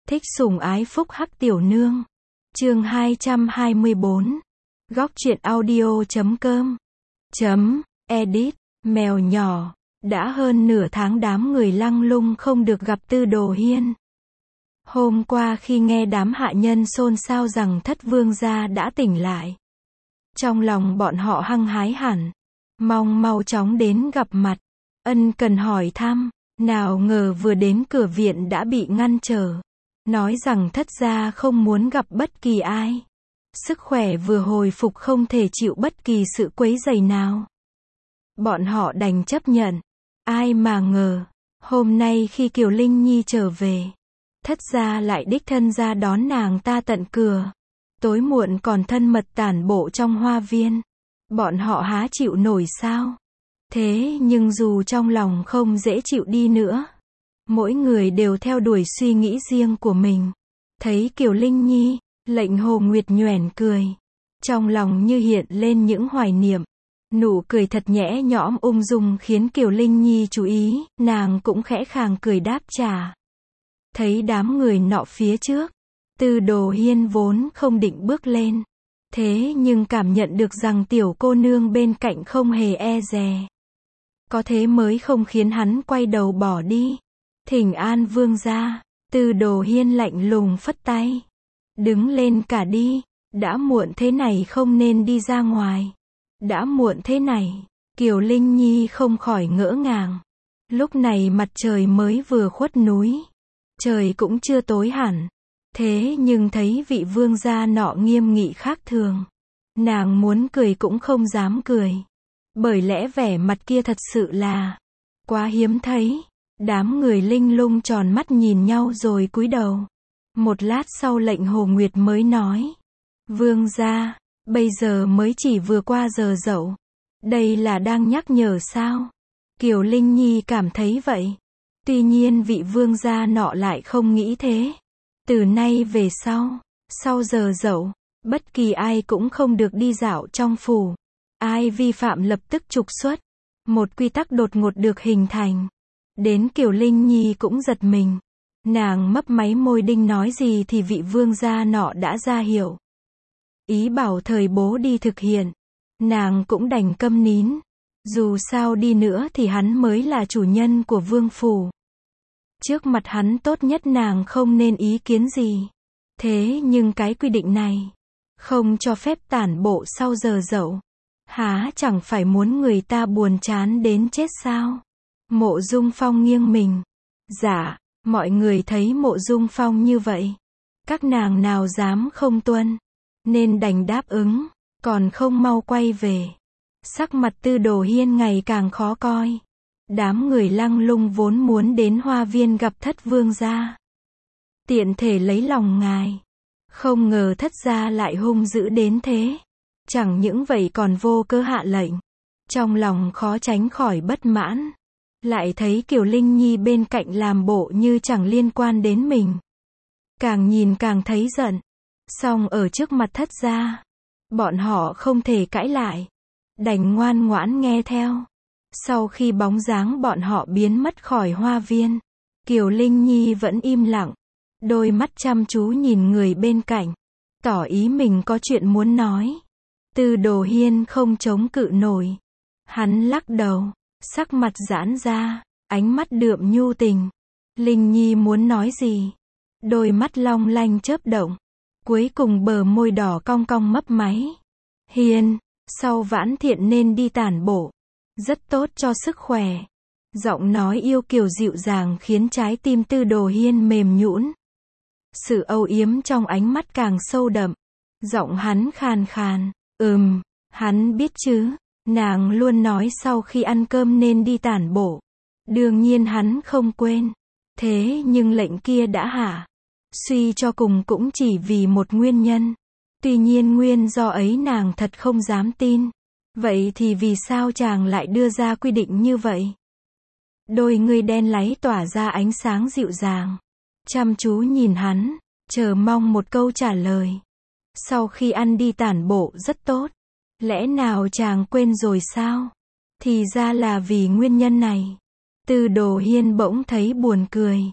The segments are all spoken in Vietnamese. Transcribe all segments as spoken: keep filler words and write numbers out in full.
Thích sủng ái phúc hắc tiểu nương. Chương hai trăm hai mươi bốn. Góc truyện audio chấm com. Chấm, edit, mèo nhỏ. Đã hơn nửa tháng đám người Lăng Lung không được gặp Tư Đồ Hiên. Hôm qua khi nghe đám hạ nhân xôn xao rằng thất vương gia đã tỉnh lại, trong lòng bọn họ hăng hái hẳn, mong mau chóng đến gặp mặt, ân cần hỏi thăm. Nào ngờ vừa đến cửa viện đã bị ngăn trở, nói rằng thất gia không muốn gặp bất kỳ ai. Sức khỏe vừa hồi phục không thể chịu bất kỳ sự quấy rầy nào. Bọn họ đành chấp nhận. Ai mà ngờ, hôm nay khi Kiều Linh Nhi trở về, thất gia lại đích thân ra đón nàng ta tận cửa. Tối muộn còn thân mật tản bộ trong hoa viên. Bọn họ há chịu nổi sao? Thế nhưng dù trong lòng không dễ chịu đi nữa, mỗi người đều theo đuổi suy nghĩ riêng của mình. Thấy Kiều Linh Nhi, Lệnh Hồ Nguyệt nhoẻn cười. Trong lòng như hiện lên những hoài niệm. Nụ cười thật nhẽ nhõm ung dung khiến Kiều Linh Nhi chú ý, nàng cũng khẽ khàng cười đáp trả. Thấy đám người nọ phía trước, Tư Đồ Hiên vốn không định bước lên. Thế nhưng cảm nhận được rằng tiểu cô nương bên cạnh không hề e dè. Có thế mới không khiến hắn quay đầu bỏ đi. Thỉnh an vương gia. Tư Đồ Hiên lạnh lùng phất tay. Đứng lên cả đi. Đã muộn thế này không nên đi ra ngoài. Đã muộn thế này. Kiều Linh Nhi không khỏi ngỡ ngàng. Lúc này mặt trời mới vừa khuất núi. Trời cũng chưa tối hẳn. Thế nhưng thấy vị vương gia nọ nghiêm nghị khác thường. Nàng muốn cười cũng không dám cười. Bởi lẽ vẻ mặt kia thật sự là quá hiếm thấy. Đám người Linh Lung tròn mắt nhìn nhau rồi cúi đầu. Một lát sau Lệnh Hồ Nguyệt mới nói. Vương gia, bây giờ mới chỉ vừa qua giờ dậu. Đây là đang nhắc nhở sao? Kiều Linh Nhi cảm thấy vậy. Tuy nhiên vị vương gia nọ lại không nghĩ thế. Từ nay về sau, sau giờ dậu, bất kỳ ai cũng không được đi dạo trong phủ. Ai vi phạm lập tức trục xuất. Một quy tắc đột ngột được hình thành. Đến Kiều Linh Nhi cũng giật mình. Nàng mấp máy môi định nói gì thì vị vương gia nọ đã ra hiểu. Ý bảo thời bố đi thực hiện. Nàng cũng đành câm nín. Dù sao đi nữa thì hắn mới là chủ nhân của vương phủ. Trước mặt hắn tốt nhất nàng không nên ý kiến gì. Thế nhưng cái quy định này không cho phép tản bộ sau giờ dậu. Há chẳng phải muốn người ta buồn chán đến chết sao? Mộ Dung Phong nghiêng mình. Dạ, mọi người thấy Mộ Dung Phong như vậy. Các nàng nào dám không tuân. Nên đành đáp ứng. Còn không mau quay về. Sắc mặt Tư Đồ Hiên ngày càng khó coi. Đám người Lăng Lung vốn muốn đến hoa viên gặp thất vương gia. Tiện thể lấy lòng ngài. Không ngờ thất gia lại hung dữ đến thế. Chẳng những vậy còn vô cớ hạ lệnh. Trong lòng khó tránh khỏi bất mãn. Lại thấy Kiều Linh Nhi bên cạnh làm bộ như chẳng liên quan đến mình. Càng nhìn càng thấy giận. Song ở trước mặt thất gia, bọn họ không thể cãi lại. Đành ngoan ngoãn nghe theo. Sau khi bóng dáng bọn họ biến mất khỏi hoa viên, Kiều Linh Nhi vẫn im lặng. Đôi mắt chăm chú nhìn người bên cạnh. Tỏ ý mình có chuyện muốn nói. Tư Đồ Hiên không chống cự nổi. Hắn lắc đầu. Sắc mặt giãn ra. Ánh mắt đượm nhu tình. Linh Nhi muốn nói gì? Đôi mắt long lanh chớp động. Cuối cùng bờ môi đỏ cong cong mấp máy. Hiên, sau vãn thiện nên đi tản bộ. Rất tốt cho sức khỏe. Giọng nói yêu kiều dịu dàng khiến trái tim Tư Đồ Hiên mềm nhũn. Sự âu yếm trong ánh mắt càng sâu đậm. Giọng hắn khàn khàn. Ừm, hắn biết chứ. Nàng luôn nói sau khi ăn cơm nên đi tản bộ. Đương nhiên hắn không quên. Thế nhưng lệnh kia đã hạ. Suy cho cùng cũng chỉ vì một nguyên nhân. Tuy nhiên nguyên do ấy nàng thật không dám tin. Vậy thì vì sao chàng lại đưa ra quy định như vậy? Đôi ngươi đen láy tỏa ra ánh sáng dịu dàng. Chăm chú nhìn hắn, chờ mong một câu trả lời. Sau khi ăn đi tản bộ rất tốt. Lẽ nào chàng quên rồi sao? Thì ra là vì nguyên nhân này. Tư Đồ Hiên bỗng thấy buồn cười.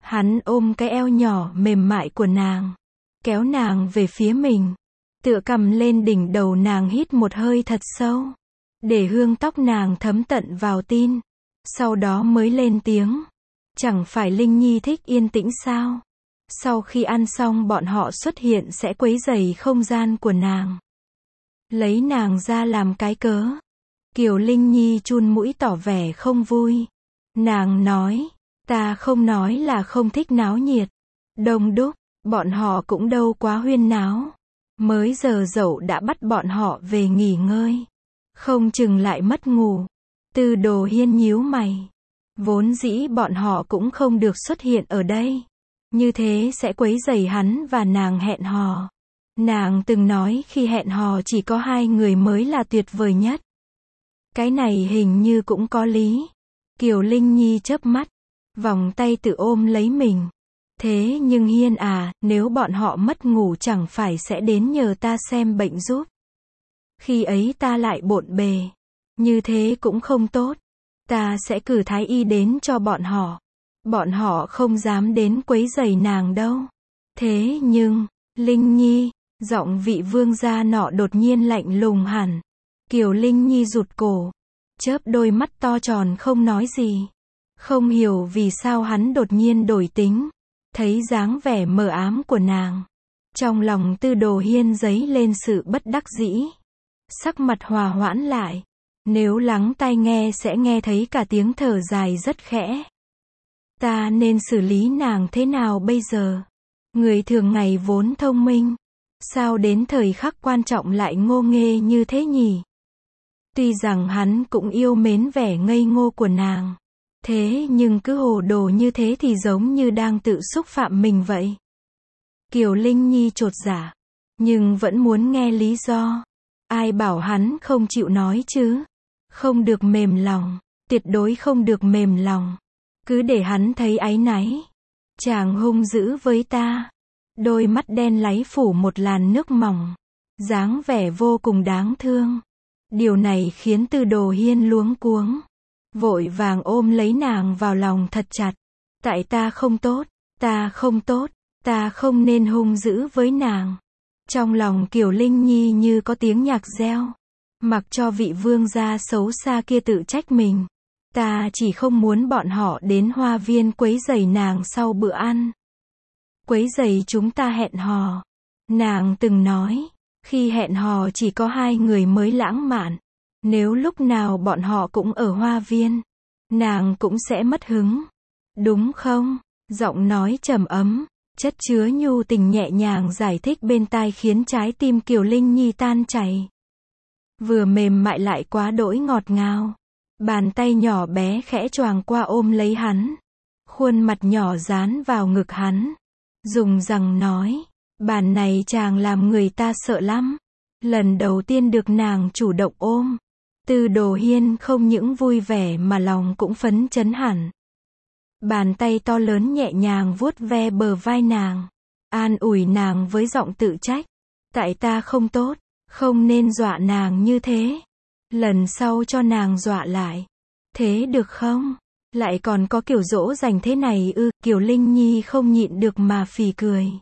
Hắn ôm cái eo nhỏ mềm mại của nàng, kéo nàng về phía mình, tựa cầm lên đỉnh đầu nàng hít một hơi thật sâu, để hương tóc nàng thấm tận vào tim, sau đó mới lên tiếng. Chẳng phải Linh Nhi thích yên tĩnh sao? Sau khi ăn xong bọn họ xuất hiện sẽ quấy rầy không gian của nàng. Lấy nàng ra làm cái cớ. Kiều Linh Nhi chun mũi tỏ vẻ không vui. Nàng nói, ta không nói là không thích náo nhiệt, đông đúc, bọn họ cũng đâu quá huyên náo. Mới giờ dậu đã bắt bọn họ về nghỉ ngơi. Không chừng lại mất ngủ. Tư Đồ Hiên nhíu mày. Vốn dĩ bọn họ cũng không được xuất hiện ở đây. Như thế sẽ quấy rầy hắn và nàng hẹn hò. Nàng từng nói khi hẹn hò chỉ có hai người mới là tuyệt vời nhất. Cái này hình như cũng có lý. Kiều Linh Nhi chớp mắt, vòng tay tự ôm lấy mình. Thế nhưng Hiên à, nếu bọn họ mất ngủ chẳng phải sẽ đến nhờ ta xem bệnh giúp. Khi ấy ta lại bộn bề. Như thế cũng không tốt. Ta sẽ cử thái y đến cho bọn họ. Bọn họ không dám đến quấy rầy nàng đâu. Thế nhưng, Linh Nhi, giọng vị vương gia nọ đột nhiên lạnh lùng hẳn. Kiều Linh Nhi rụt cổ, chớp đôi mắt to tròn không nói gì. Không hiểu vì sao hắn đột nhiên đổi tính. Thấy dáng vẻ mờ ám của nàng. Trong lòng Tư Đồ Hiên dấy lên sự bất đắc dĩ. Sắc mặt hòa hoãn lại. Nếu lắng tai nghe sẽ nghe thấy cả tiếng thở dài rất khẽ. Ta nên xử lý nàng thế nào bây giờ? Người thường ngày vốn thông minh. Sao đến thời khắc quan trọng lại ngô nghê như thế nhỉ? Tuy rằng hắn cũng yêu mến vẻ ngây ngô của nàng. Thế nhưng cứ hồ đồ như thế thì giống như đang tự xúc phạm mình vậy. Kiều Linh Nhi chột dạ. Nhưng vẫn muốn nghe lý do. Ai bảo hắn không chịu nói chứ? Không được mềm lòng. Tuyệt đối không được mềm lòng. Cứ để hắn thấy áy náy. Chàng hung dữ với ta. Đôi mắt đen láy phủ một làn nước mỏng. Dáng vẻ vô cùng đáng thương. Điều này khiến Tư Đồ Hiên luống cuống. Vội vàng ôm lấy nàng vào lòng thật chặt. Tại ta không tốt, ta không tốt, ta không nên hung dữ với nàng. Trong lòng Kiều Linh Nhi như có tiếng nhạc reo. Mặc cho vị vương gia xấu xa kia tự trách mình. Ta chỉ không muốn bọn họ đến hoa viên quấy rầy nàng sau bữa ăn. Quấy rầy chúng ta hẹn hò. Nàng từng nói, khi hẹn hò chỉ có hai người mới lãng mạn. Nếu lúc nào bọn họ cũng ở hoa viên, nàng cũng sẽ mất hứng. Đúng không? Giọng nói trầm ấm, chất chứa nhu tình nhẹ nhàng giải thích bên tai khiến trái tim Kiều Linh Nhi tan chảy. Vừa mềm mại lại quá đỗi ngọt ngào. Bàn tay nhỏ bé khẽ choàng qua ôm lấy hắn. Khuôn mặt nhỏ dán vào ngực hắn. Dùng rằng nói, bàn này chàng làm người ta sợ lắm. Lần đầu tiên được nàng chủ động ôm. Tư Đồ Hiên không những vui vẻ mà lòng cũng phấn chấn hẳn. Bàn tay to lớn nhẹ nhàng vuốt ve bờ vai nàng. An ủi nàng với giọng tự trách. Tại ta không tốt, không nên dọa nàng như thế. Lần sau cho nàng dọa lại. Thế được không? Lại còn có kiểu dỗ dành thế này ư? Kiều Linh Nhi không nhịn được mà phì cười.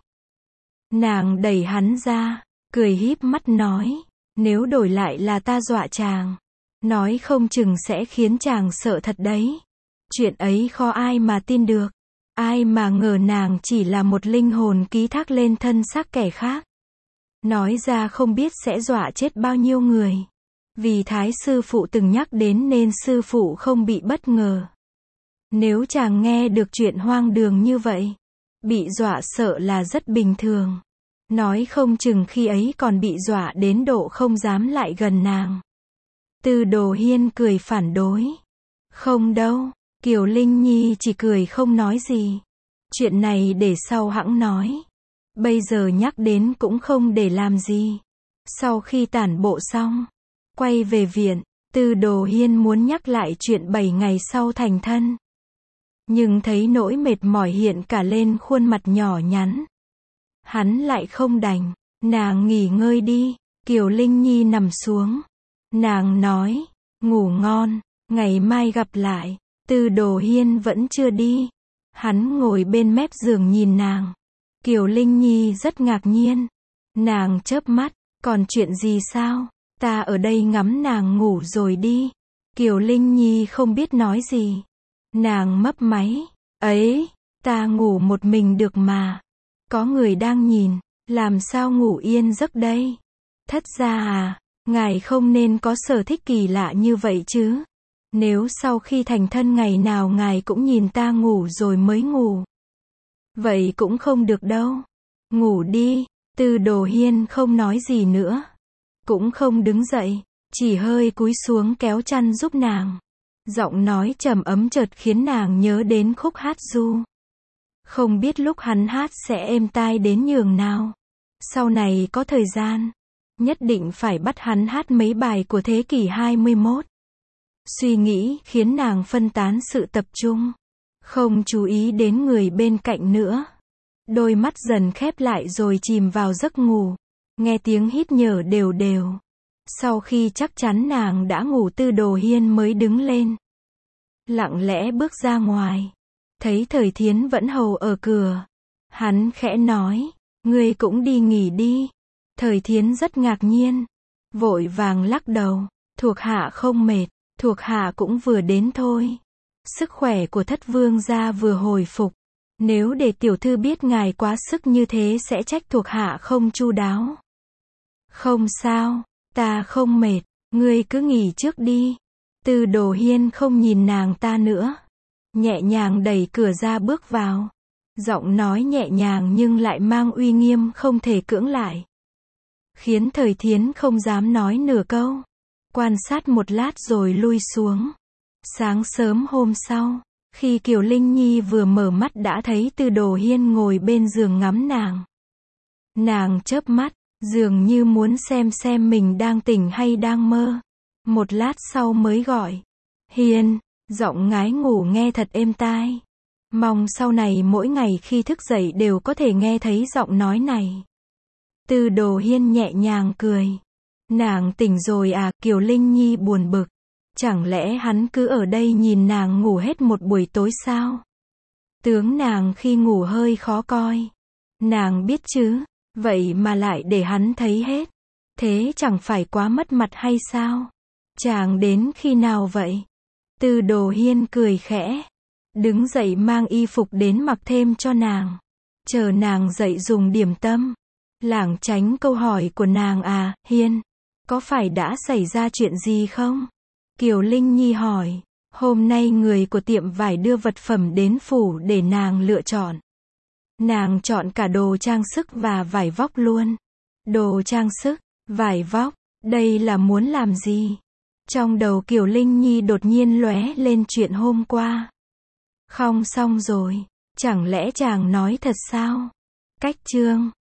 Nàng đẩy hắn ra, cười híp mắt nói. Nếu đổi lại là ta dọa chàng, nói không chừng sẽ khiến chàng sợ thật đấy. Chuyện ấy khó ai mà tin được. Ai mà ngờ nàng chỉ là một linh hồn ký thác lên thân xác kẻ khác. Nói ra không biết sẽ dọa chết bao nhiêu người. Vì Thái sư phụ từng nhắc đến nên sư phụ không bị bất ngờ. Nếu chàng nghe được chuyện hoang đường như vậy, bị dọa sợ là rất bình thường. Nói không chừng khi ấy còn bị dọa đến độ không dám lại gần nàng. Tư Đồ Hiên cười phản đối. Không đâu, Kiều Linh Nhi chỉ cười không nói gì. Chuyện này để sau hẵng nói. Bây giờ nhắc đến cũng không để làm gì. Sau khi tản bộ xong, quay về viện, Tư Đồ Hiên muốn nhắc lại chuyện bảy ngày sau thành thân. Nhưng thấy nỗi mệt mỏi hiện cả lên khuôn mặt nhỏ nhắn. Hắn lại không đành. Nàng nghỉ ngơi đi. Kiều Linh Nhi nằm xuống. Nàng nói, ngủ ngon, ngày mai gặp lại. Tư Đồ Hiên vẫn chưa đi. Hắn ngồi bên mép giường nhìn nàng. Kiều Linh Nhi rất ngạc nhiên. Nàng chớp mắt, còn chuyện gì sao? Ta ở đây ngắm nàng ngủ rồi đi. Kiều Linh Nhi không biết nói gì. Nàng mấp máy. Ấy, ta ngủ một mình được mà. Có người đang nhìn, làm sao ngủ yên giấc đây? Thất gia à, ngài không nên có sở thích kỳ lạ như vậy chứ. Nếu sau khi thành thân ngày nào ngài cũng nhìn ta ngủ rồi mới ngủ. Vậy cũng không được đâu. Ngủ đi. Tư Đồ Hiên không nói gì nữa. Cũng không đứng dậy, chỉ hơi cúi xuống kéo chăn giúp nàng. Giọng nói trầm ấm chợt khiến nàng nhớ đến khúc hát du. Không biết lúc hắn hát sẽ êm tai đến nhường nào. Sau này có thời gian, nhất định phải bắt hắn hát mấy bài của thế kỷ hai mươi mốt. Suy nghĩ khiến nàng phân tán sự tập trung, không chú ý đến người bên cạnh nữa. Đôi mắt dần khép lại rồi chìm vào giấc ngủ, nghe tiếng hít nhở đều đều. Sau khi chắc chắn nàng đã ngủ, Tư Đồ Hiên mới đứng lên, lặng lẽ bước ra ngoài. Thấy Thời Thiến vẫn hầu ở cửa, hắn khẽ nói, ngươi cũng đi nghỉ đi. Thời Thiến rất ngạc nhiên, vội vàng lắc đầu, thuộc hạ không mệt, thuộc hạ cũng vừa đến thôi. Sức khỏe của Thất vương gia vừa hồi phục, nếu để tiểu thư biết ngài quá sức như thế sẽ trách thuộc hạ không chu đáo. Không sao, ta không mệt, ngươi cứ nghỉ trước đi. Tư Đồ Hiên không nhìn nàng ta nữa, nhẹ nhàng đẩy cửa ra bước vào. Giọng nói nhẹ nhàng nhưng lại mang uy nghiêm không thể cưỡng lại, khiến Thời Thiến không dám nói nửa câu. Quan sát một lát rồi lui xuống. Sáng sớm hôm sau, khi Kiều Linh Nhi vừa mở mắt đã thấy Tư Đồ Hiên ngồi bên giường ngắm nàng. Nàng chớp mắt, dường như muốn xem xem mình đang tỉnh hay đang mơ. Một lát sau mới gọi, Hiên, giọng ngái ngủ nghe thật êm tai. Mong sau này mỗi ngày khi thức dậy đều có thể nghe thấy giọng nói này. Tư Đồ Hiên nhẹ nhàng cười. Nàng tỉnh rồi à? Kiều Linh Nhi buồn bực. Chẳng lẽ hắn cứ ở đây nhìn nàng ngủ hết một buổi tối sao? Tướng nàng khi ngủ hơi khó coi. Nàng biết chứ, vậy mà lại để hắn thấy hết. Thế chẳng phải quá mất mặt hay sao? Chàng đến khi nào vậy? Tư Đồ Hiên cười khẽ, đứng dậy mang y phục đến mặc thêm cho nàng. Chờ nàng dậy dùng điểm tâm. Lảng tránh câu hỏi của nàng à, Hiên, có phải đã xảy ra chuyện gì không? Kiều Linh Nhi hỏi. Hôm nay người của tiệm vải đưa vật phẩm đến phủ để nàng lựa chọn. Nàng chọn cả đồ trang sức và vải vóc luôn. Đồ trang sức, vải vóc, đây là muốn làm gì? Trong đầu Kiều Linh Nhi đột nhiên lóe lên chuyện hôm qua. Không xong rồi, chẳng lẽ chàng nói thật sao? Cách chương